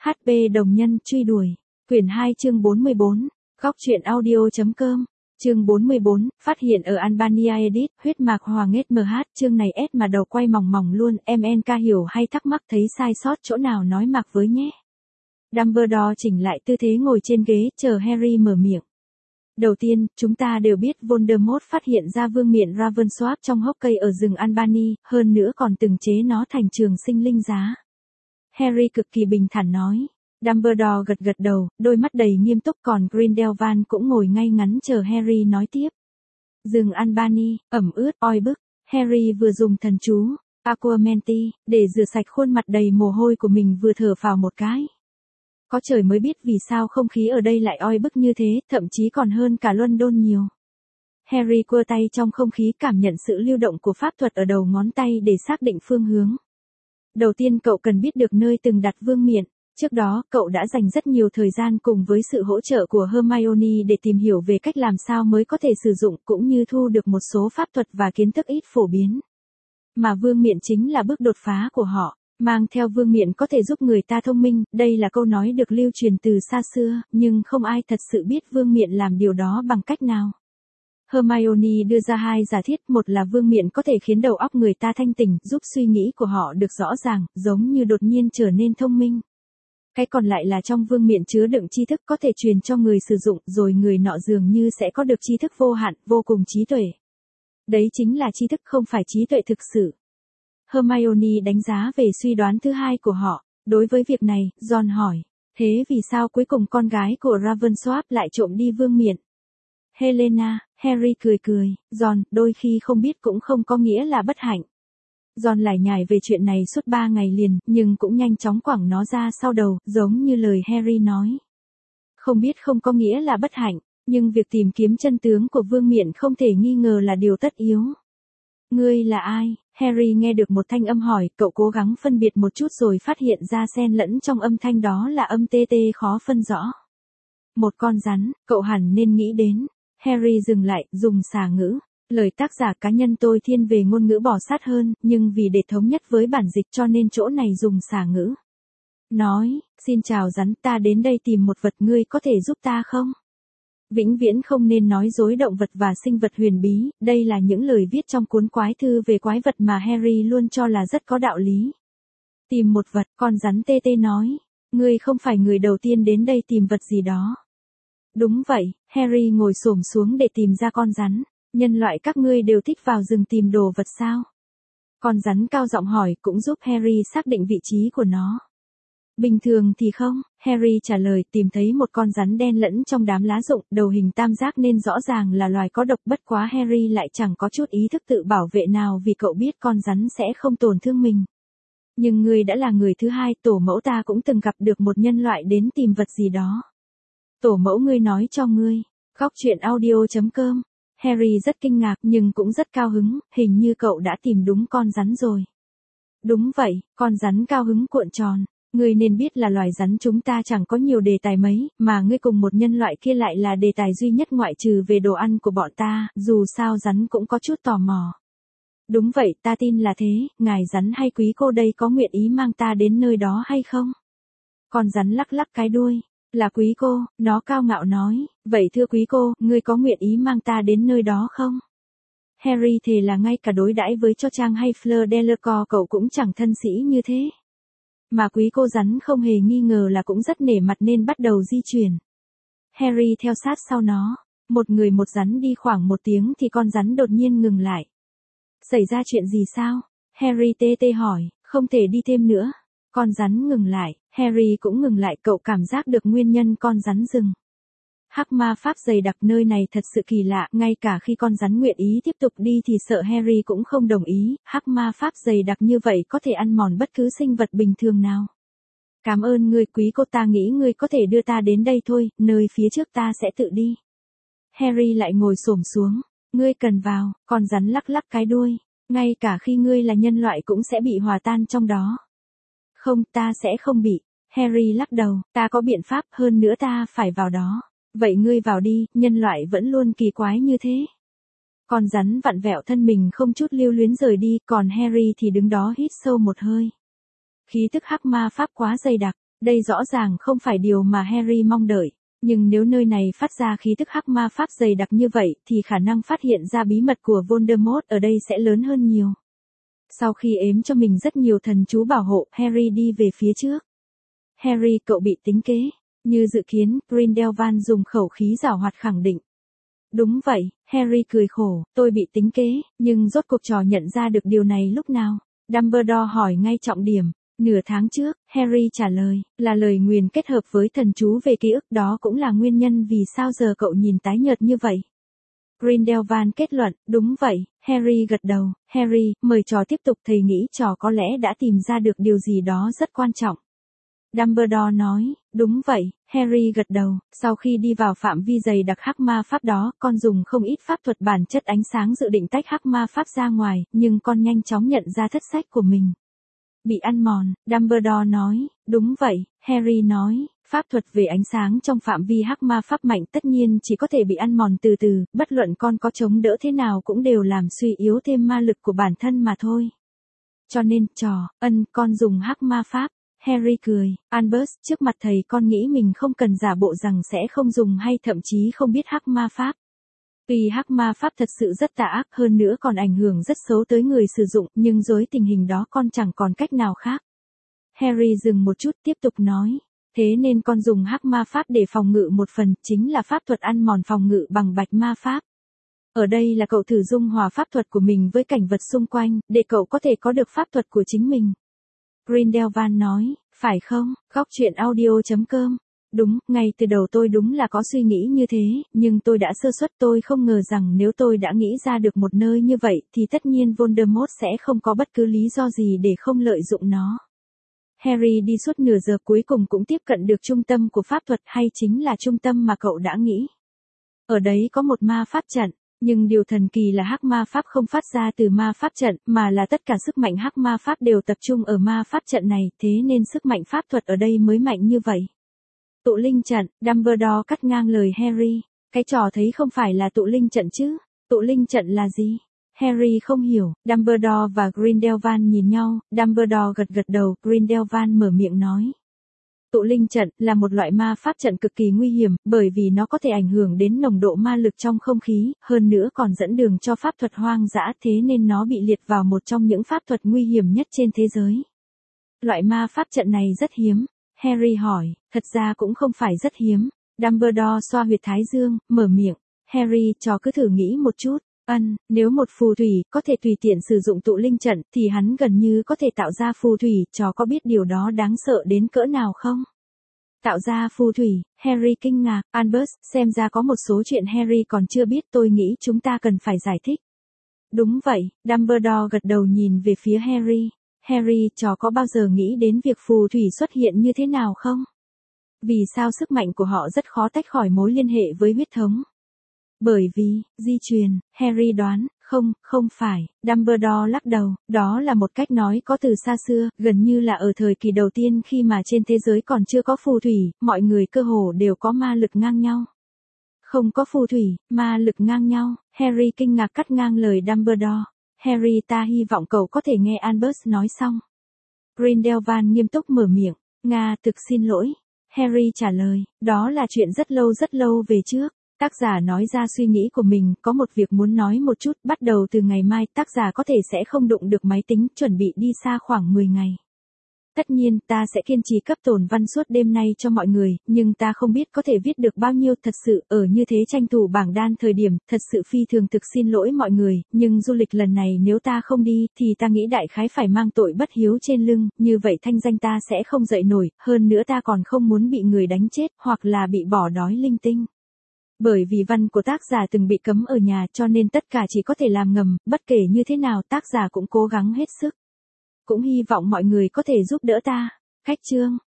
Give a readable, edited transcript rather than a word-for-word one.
HP đồng nhân truy đuổi. Quyển 2 chương 44. Góc truyện audio.com. Chương 44, phát hiện ở Albania edit, huyết mạc hoàng SMH, chương này S mà đầu quay mỏng mỏng luôn, MNK hiểu hay thắc mắc thấy sai sót chỗ nào nói mạc với nhé. Dumbledore chỉnh lại tư thế ngồi trên ghế, chờ Harry mở miệng. Đầu tiên, chúng ta đều biết Voldemort phát hiện ra vương miện Ravensworth trong hốc cây ở rừng Albany, hơn nữa còn từng chế nó thành trường sinh linh giá. Harry cực kỳ bình thản nói. Dumbledore gật gật đầu, đôi mắt đầy nghiêm túc, còn Grindelwald cũng ngồi ngay ngắn chờ Harry nói tiếp. Rừng Albany, ẩm ướt, oi bức. Harry vừa dùng thần chú, Aquamenti, để rửa sạch khuôn mặt đầy mồ hôi của mình vừa thở phào một cái. Có trời mới biết vì sao không khí ở đây lại oi bức như thế, thậm chí còn hơn cả London nhiều. Harry quơ tay trong không khí cảm nhận sự lưu động của pháp thuật ở đầu ngón tay để xác định phương hướng. Đầu tiên cậu cần biết được nơi từng đặt vương miện. Trước đó, cậu đã dành rất nhiều thời gian cùng với sự hỗ trợ của Hermione để tìm hiểu về cách làm sao mới có thể sử dụng cũng như thu được một số pháp thuật và kiến thức ít phổ biến. Mà vương miện chính là bước đột phá của họ. Mang theo vương miện có thể giúp người ta thông minh, đây là câu nói được lưu truyền từ xa xưa, nhưng không ai thật sự biết vương miện làm điều đó bằng cách nào. Hermione đưa ra hai giả thiết, một là vương miện có thể khiến đầu óc người ta thanh tỉnh, giúp suy nghĩ của họ được rõ ràng, giống như đột nhiên trở nên thông minh. Cái còn lại là trong vương miện chứa đựng tri thức có thể truyền cho người sử dụng, rồi người nọ dường như sẽ có được tri thức vô hạn, vô cùng trí tuệ. Đấy chính là tri thức, không phải trí tuệ thực sự. Hermione đánh giá về suy đoán thứ hai của họ. Đối với việc này, Ron hỏi, thế vì sao cuối cùng con gái của Ravensworth lại trộm đi vương miện? Helena, Harry cười cười, Ron, đôi khi không biết cũng không có nghĩa là bất hạnh. Ron lải nhải về chuyện này suốt 3 ngày liền, nhưng cũng nhanh chóng quẳng nó ra sau đầu, giống như lời Harry nói. Không biết không có nghĩa là bất hạnh, nhưng việc tìm kiếm chân tướng của vương miện không thể nghi ngờ là điều tất yếu. Ngươi là ai? Harry nghe được một thanh âm hỏi, cậu cố gắng phân biệt một chút rồi phát hiện ra xen lẫn trong âm thanh đó là âm TT khó phân rõ. Một con rắn, cậu hẳn nên nghĩ đến. Harry dừng lại, dùng xà ngữ. Lời tác giả cá nhân tôi thiên về ngôn ngữ bò sát hơn, nhưng vì để thống nhất với bản dịch cho nên chỗ này dùng xà ngữ. Nói, xin chào rắn, ta đến đây tìm một vật, ngươi có thể giúp ta không? Vĩnh viễn không nên nói dối động vật và sinh vật huyền bí, đây là những lời viết trong cuốn quái thư về quái vật mà Harry luôn cho là rất có đạo lý. Tìm một vật, con rắn tê tê nói, ngươi không phải người đầu tiên đến đây tìm vật gì đó. Đúng vậy, Harry ngồi xổm xuống để tìm ra con rắn. Nhân loại các ngươi đều thích vào rừng tìm đồ vật sao? Con rắn cao giọng hỏi, cũng giúp Harry xác định vị trí của nó. Bình thường thì không, Harry trả lời, tìm thấy một con rắn đen lẫn trong đám lá rụng, đầu hình tam giác nên rõ ràng là loài có độc, bất quá Harry lại chẳng có chút ý thức tự bảo vệ nào vì cậu biết con rắn sẽ không tổn thương mình. Nhưng ngươi đã là người thứ hai, tổ mẫu ta cũng từng gặp được một nhân loại đến tìm vật gì đó. Tổ mẫu ngươi nói cho ngươi. Góc truyện audio.com. Harry rất kinh ngạc nhưng cũng rất cao hứng, hình như cậu đã tìm đúng con rắn rồi. Đúng vậy, con rắn cao hứng cuộn tròn. Ngươi nên biết là loài rắn chúng ta chẳng có nhiều đề tài mấy, mà ngươi cùng một nhân loại kia lại là đề tài duy nhất ngoại trừ về đồ ăn của bọn ta, dù sao rắn cũng có chút tò mò. Đúng vậy, ta tin là thế, ngài rắn hay quý cô đây có nguyện ý mang ta đến nơi đó hay không? Con rắn lắc lắc cái đuôi. Là quý cô, nó cao ngạo nói, vậy thưa quý cô, ngươi có nguyện ý mang ta đến nơi đó không? Harry thề là ngay cả đối đãi với cho Trang hay Fleur Delacour cậu cũng chẳng thân sĩ như thế. Mà quý cô rắn không hề nghi ngờ là cũng rất nể mặt nên bắt đầu di chuyển. Harry theo sát sau nó, một người một rắn đi khoảng 1 tiếng thì con rắn đột nhiên ngừng lại. Xảy ra chuyện gì sao? Harry tê tê hỏi, không thể đi thêm nữa. Con rắn ngừng lại, Harry cũng ngừng lại, cậu cảm giác được nguyên nhân con rắn dừng. Hắc ma pháp dày đặc nơi này thật sự kỳ lạ, ngay cả khi con rắn nguyện ý tiếp tục đi thì sợ Harry cũng không đồng ý, hắc ma pháp dày đặc như vậy có thể ăn mòn bất cứ sinh vật bình thường nào. Cảm ơn ngươi quý cô, ta nghĩ ngươi có thể đưa ta đến đây thôi, nơi phía trước ta sẽ tự đi. Harry lại ngồi xổm xuống, ngươi cần vào, con rắn lắc lắc cái đuôi, ngay cả khi ngươi là nhân loại cũng sẽ bị hòa tan trong đó. Không, ta sẽ không bị. Harry lắc đầu, ta có biện pháp, hơn nữa ta phải vào đó. Vậy ngươi vào đi, nhân loại vẫn luôn kỳ quái như thế. Con rắn vặn vẹo thân mình không chút lưu luyến rời đi, còn Harry thì đứng đó hít sâu một hơi. Khí tức hắc ma pháp quá dày đặc, Đây rõ ràng không phải điều mà Harry mong đợi. Nhưng nếu nơi này phát ra khí tức hắc ma pháp dày đặc như vậy thì khả năng phát hiện ra bí mật của Voldemort ở đây sẽ lớn hơn nhiều. Sau khi ếm cho mình rất nhiều thần chú bảo hộ, Harry đi về phía trước. Harry, cậu bị tính kế. Như dự kiến, Grindelwald dùng khẩu khí giảo hoạt khẳng định. Đúng vậy, Harry cười khổ, tôi bị tính kế, nhưng rốt cuộc trò nhận ra được điều này lúc nào? Dumbledore hỏi ngay trọng điểm. Nửa tháng trước, Harry trả lời, là lời nguyền kết hợp với thần chú về ký ức, đó cũng là nguyên nhân vì sao giờ cậu nhìn tái nhợt như vậy. Grindelwald kết luận, đúng vậy, Harry gật đầu, Harry, mời trò tiếp tục, thầy nghĩ trò có lẽ đã tìm ra được điều gì đó rất quan trọng. Dumbledore nói, đúng vậy, Harry gật đầu, sau khi đi vào phạm vi dày đặc hắc ma pháp đó, con dùng không ít pháp thuật bản chất ánh sáng dự định tách hắc ma pháp ra ngoài, nhưng con nhanh chóng nhận ra thất sách của mình bị ăn mòn. Dumbledore nói, đúng vậy, Harry nói, pháp thuật về ánh sáng trong phạm vi hắc ma pháp mạnh tất nhiên chỉ có thể bị ăn mòn từ từ, bất luận con có chống đỡ thế nào cũng đều làm suy yếu thêm ma lực của bản thân mà thôi. Cho nên, con dùng hắc ma pháp. Harry cười, Albus, trước mặt thầy con nghĩ mình không cần giả bộ rằng sẽ không dùng hay thậm chí không biết hắc ma pháp. Tuy hắc ma pháp thật sự rất tà ác, hơn nữa còn ảnh hưởng rất xấu tới người sử dụng, nhưng dưới tình hình đó con chẳng còn cách nào khác. Harry dừng một chút tiếp tục nói, thế nên con dùng hắc ma pháp để phòng ngự một phần, chính là pháp thuật ăn mòn phòng ngự bằng bạch ma pháp. Ở đây là cậu thử dung hòa pháp thuật của mình với cảnh vật xung quanh, để cậu có thể có được pháp thuật của chính mình. Grindelwald nói, phải không? Góc truyện audio.com. Đúng, ngay từ đầu tôi đúng là có suy nghĩ như thế, nhưng tôi đã sơ suất, tôi không ngờ rằng nếu tôi đã nghĩ ra được một nơi như vậy thì tất nhiên Voldemort sẽ không có bất cứ lý do gì để không lợi dụng nó. Harry đi suốt nửa giờ cuối cùng cũng tiếp cận được trung tâm của pháp thuật, hay chính là trung tâm mà cậu đã nghĩ. Ở đấy có một ma pháp trận. Nhưng điều thần kỳ là hắc ma pháp không phát ra từ ma pháp trận, mà là tất cả sức mạnh hắc ma pháp đều tập trung ở ma pháp trận này, thế nên sức mạnh pháp thuật ở đây mới mạnh như vậy. Tụ linh trận, Dumbledore cắt ngang lời Harry. Cái trò thấy không phải là tụ linh trận chứ? Tụ linh trận là gì? Harry không hiểu, Dumbledore và Grindelwald nhìn nhau, Dumbledore gật đầu, Grindelwald mở miệng nói. Tụ linh trận là một loại ma pháp trận cực kỳ nguy hiểm, bởi vì nó có thể ảnh hưởng đến nồng độ ma lực trong không khí, hơn nữa còn dẫn đường cho pháp thuật hoang dã, thế nên nó bị liệt vào một trong những pháp thuật nguy hiểm nhất trên thế giới. Loại ma pháp trận này rất hiếm. Harry hỏi, thật ra cũng không phải rất hiếm. Dumbledore xoa huyệt thái dương, mở miệng. Harry, trò cứ thử nghĩ một chút. Nếu một phù thủy có thể tùy tiện sử dụng tụ linh trận thì hắn gần như có thể tạo ra phù thủy, trò có biết điều đó đáng sợ đến cỡ nào không? Tạo ra phù thủy, Harry kinh ngạc, Albus, xem ra có một số chuyện Harry còn chưa biết, tôi nghĩ chúng ta cần phải giải thích. Đúng vậy, Dumbledore gật đầu nhìn về phía Harry. Harry, trò có bao giờ nghĩ đến việc phù thủy xuất hiện như thế nào không? Vì sao sức mạnh của họ rất khó tách khỏi mối liên hệ với huyết thống? Bởi vì, di truyền, Harry đoán, không phải, Dumbledore lắc đầu, đó là một cách nói có từ xa xưa, gần như là ở thời kỳ đầu tiên khi mà trên thế giới còn chưa có phù thủy, mọi người cơ hồ đều có ma lực ngang nhau. Không có phù thủy, ma lực ngang nhau, Harry kinh ngạc cắt ngang lời Dumbledore. Harry, ta hy vọng cậu có thể nghe Albus nói xong. Grindelwald nghiêm túc mở miệng, thực xin lỗi. Harry trả lời, đó là chuyện rất lâu về trước. Tác giả nói ra suy nghĩ của mình, có một việc muốn nói một chút, bắt đầu từ ngày mai, tác giả có thể sẽ không đụng được máy tính, chuẩn bị đi xa khoảng 10 ngày. Tất nhiên, ta sẽ kiên trì cấp tổn văn suốt đêm nay cho mọi người, nhưng ta không biết có thể viết được bao nhiêu, thật sự, ở như thế tranh thủ bảng đan thời điểm, thật sự phi thường thực xin lỗi mọi người, nhưng du lịch lần này nếu ta không đi, thì ta nghĩ đại khái phải mang tội bất hiếu trên lưng, như vậy thanh danh ta sẽ không dậy nổi, hơn nữa ta còn không muốn bị người đánh chết, hoặc là bị bỏ đói linh tinh. Bởi vì văn của tác giả từng bị cấm ở nhà cho nên tất cả chỉ có thể làm ngầm, bất kể như thế nào tác giả cũng cố gắng hết sức. Cũng hy vọng mọi người có thể giúp đỡ ta. Khách chương.